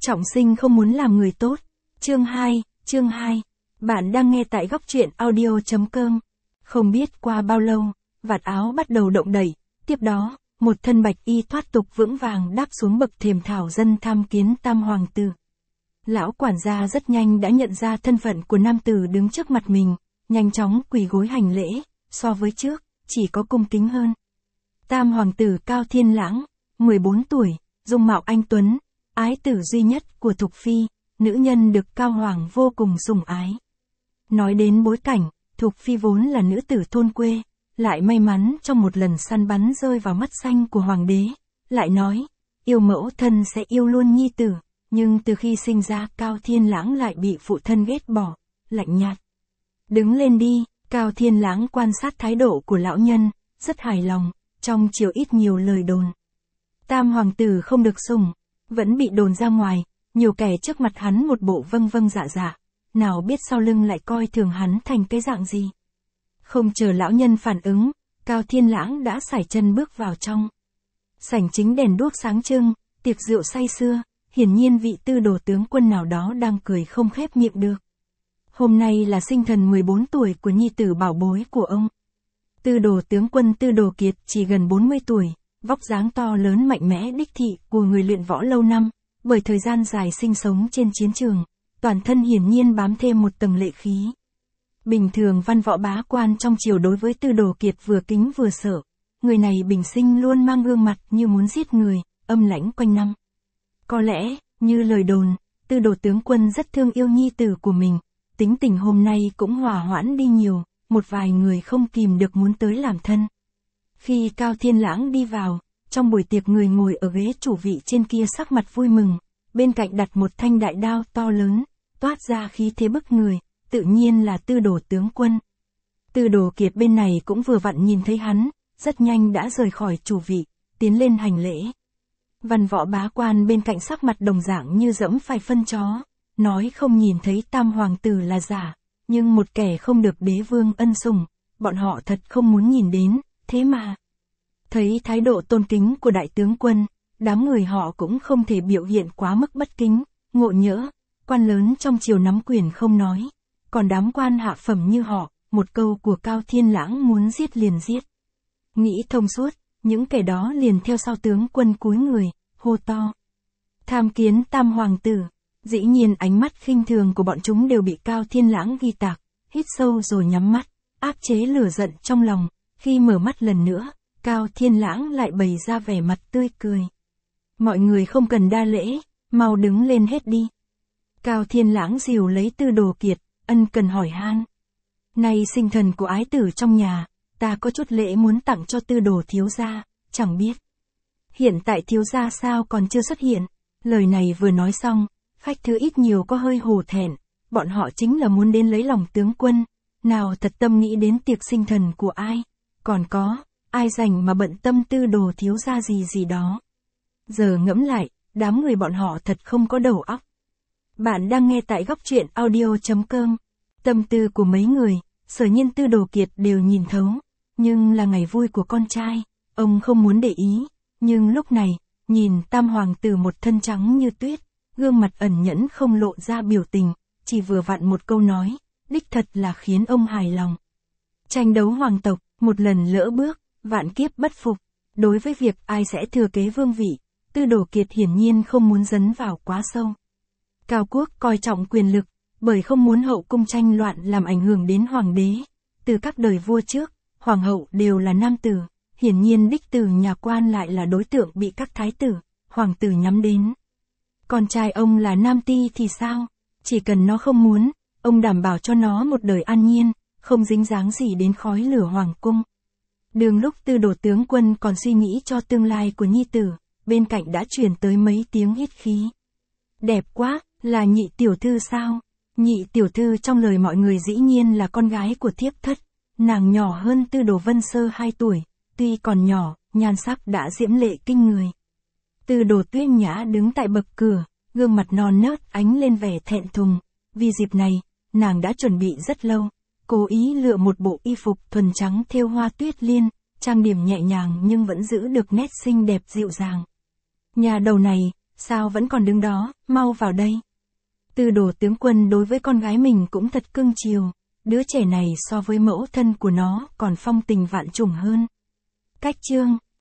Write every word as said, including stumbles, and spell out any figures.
Trọng sinh không muốn làm người tốt. Chương hai, chương hai. Bạn đang nghe tại góc truyện audio chấm com. Không biết qua bao lâu, vạt áo bắt đầu động đẩy, tiếp đó, một thân bạch y thoát tục vững vàng đáp xuống bậc thềm thảo dân tham kiến tam hoàng tử. Lão quản gia rất nhanh đã nhận ra thân phận của nam tử đứng trước mặt mình, nhanh chóng quỳ gối hành lễ, so với trước, chỉ có cung kính hơn. Tam hoàng tử Cao Thiên Lãng, mười bốn tuổi, dung mạo anh tuấn, ái tử duy nhất của Thục Phi, nữ nhân được Cao Hoàng vô cùng sủng ái. Nói đến bối cảnh, Thục Phi vốn là nữ tử thôn quê, lại may mắn trong một lần săn bắn rơi vào mắt xanh của hoàng đế, lại nói, yêu mẫu thân sẽ yêu luôn nhi tử, nhưng từ khi sinh ra Cao Thiên Lãng lại bị phụ thân ghét bỏ, lạnh nhạt. Đứng lên đi, Cao Thiên Lãng quan sát thái độ của lão nhân, rất hài lòng, trong chiều ít nhiều lời đồn. Tam hoàng tử không được sủng, vẫn bị đồn ra ngoài, nhiều kẻ trước mặt hắn một bộ vâng vâng dạ dạ, nào biết sau lưng lại coi thường hắn thành cái dạng gì. Không chờ lão nhân phản ứng, Cao Thiên Lãng đã sải chân bước vào trong. Sảnh chính đèn đuốc sáng trưng, tiệc rượu say sưa, hiển nhiên vị tư đồ tướng quân nào đó đang cười không khép miệng được. Hôm nay là sinh thần mười bốn tuổi của nhi tử bảo bối của ông. Tư đồ tướng quân Tư Đồ Kiệt chỉ gần bốn mươi tuổi, vóc dáng to lớn mạnh mẽ đích thị của người luyện võ lâu năm, bởi thời gian dài sinh sống trên chiến trường, toàn thân hiển nhiên bám thêm một tầng lệ khí. Bình thường văn võ bá quan trong triều đối với Tư Đồ Kiệt vừa kính vừa sợ, người này bình sinh luôn mang gương mặt như muốn giết người, âm lãnh quanh năm. Có lẽ, như lời đồn, Tư Đồ tướng quân rất thương yêu nhi tử của mình, tính tình hôm nay cũng hòa hoãn đi nhiều, một vài người không kìm được muốn tới làm thân. Khi Cao Thiên Lãng đi vào, trong buổi tiệc người ngồi ở ghế chủ vị trên kia sắc mặt vui mừng, bên cạnh đặt một thanh đại đao to lớn, toát ra khí thế bức người, tự nhiên là Tư Đồ tướng quân. Tư Đồ Kiệt bên này cũng vừa vặn nhìn thấy hắn, rất nhanh đã rời khỏi chủ vị, tiến lên hành lễ. Văn võ bá quan bên cạnh sắc mặt đồng dạng như dẫm phải phân chó, nói không nhìn thấy tam hoàng tử là giả, nhưng một kẻ không được đế vương ân sủng, bọn họ thật không muốn nhìn đến, thế mà. Thấy thái độ tôn kính của đại tướng quân, đám người họ cũng không thể biểu hiện quá mức bất kính, ngộ nhỡ, quan lớn trong triều nắm quyền không nói, còn đám quan hạ phẩm như họ, một câu của Cao Thiên Lãng muốn giết liền giết. Nghĩ thông suốt, những kẻ đó liền theo sau tướng quân cúi người, hô to. Tham kiến tam hoàng tử, dĩ nhiên ánh mắt khinh thường của bọn chúng đều bị Cao Thiên Lãng ghi tạc, hít sâu rồi nhắm mắt, áp chế lửa giận trong lòng, khi mở mắt lần nữa, Cao Thiên Lãng lại bày ra vẻ mặt tươi cười. Mọi người không cần đa lễ, mau đứng lên hết đi. Cao Thiên Lãng dìu lấy Tư Đồ Kiệt, ân cần hỏi han. Này sinh thần của ái tử trong nhà, ta có chút lễ muốn tặng cho Tư Đồ thiếu gia, chẳng biết. Hiện tại thiếu gia sao còn chưa xuất hiện, lời này vừa nói xong, khách thứ ít nhiều có hơi hổ thẹn, bọn họ chính là muốn đến lấy lòng tướng quân, nào thật tâm nghĩ đến tiệc sinh thần của ai, còn có, ai rảnh mà bận tâm Tư Đồ thiếu gia gì gì đó. Giờ ngẫm lại, đám người bọn họ thật không có đầu óc. Bạn đang nghe tại góc truyện audio chấm com. Tâm tư của mấy người, Sở Nhiên Tư Đồ Kiệt đều nhìn thấu, nhưng là ngày vui của con trai, ông không muốn để ý, nhưng lúc này, nhìn tam hoàng tử một thân trắng như tuyết, gương mặt ẩn nhẫn không lộ ra biểu tình, chỉ vừa vặn một câu nói, đích thật là khiến ông hài lòng. Tranh đấu hoàng tộc, một lần lỡ bước, vạn kiếp bất phục, đối với việc ai sẽ thừa kế vương vị, Tư Đồ Kiệt hiển nhiên không muốn dấn vào quá sâu. Cao quốc coi trọng quyền lực, bởi không muốn hậu cung tranh loạn làm ảnh hưởng đến hoàng đế, từ các đời vua trước, hoàng hậu đều là nam tử, hiển nhiên đích tử nhà quan lại là đối tượng bị các thái tử, hoàng tử nhắm đến. Con trai ông là nam ti thì sao? Chỉ cần nó không muốn, ông đảm bảo cho nó một đời an nhiên, không dính dáng gì đến khói lửa hoàng cung. Đường lúc Tư Đồ tướng quân còn suy nghĩ cho tương lai của nhi tử, bên cạnh đã truyền tới mấy tiếng hít khí. Đẹp quá, là nhị tiểu thư sao? Nhị tiểu thư trong lời mọi người dĩ nhiên là con gái của thiếp thất, nàng nhỏ hơn Tư Đồ Vân Sơ hai tuổi, tuy còn nhỏ, nhan sắc đã diễm lệ kinh người. Tư Đồ Tuyết Nhã đứng tại bậc cửa, gương mặt non nớt ánh lên vẻ thẹn thùng, vì dịp này, nàng đã chuẩn bị rất lâu, cố ý lựa một bộ y phục thuần trắng thêu hoa tuyết liên, trang điểm nhẹ nhàng nhưng vẫn giữ được nét xinh đẹp dịu dàng. Nhà đầu này, sao vẫn còn đứng đó, mau vào đây. Tư Đồ tướng quân đối với con gái mình cũng thật cưng chiều, đứa trẻ này so với mẫu thân của nó còn phong tình vạn trùng hơn. Cách chương,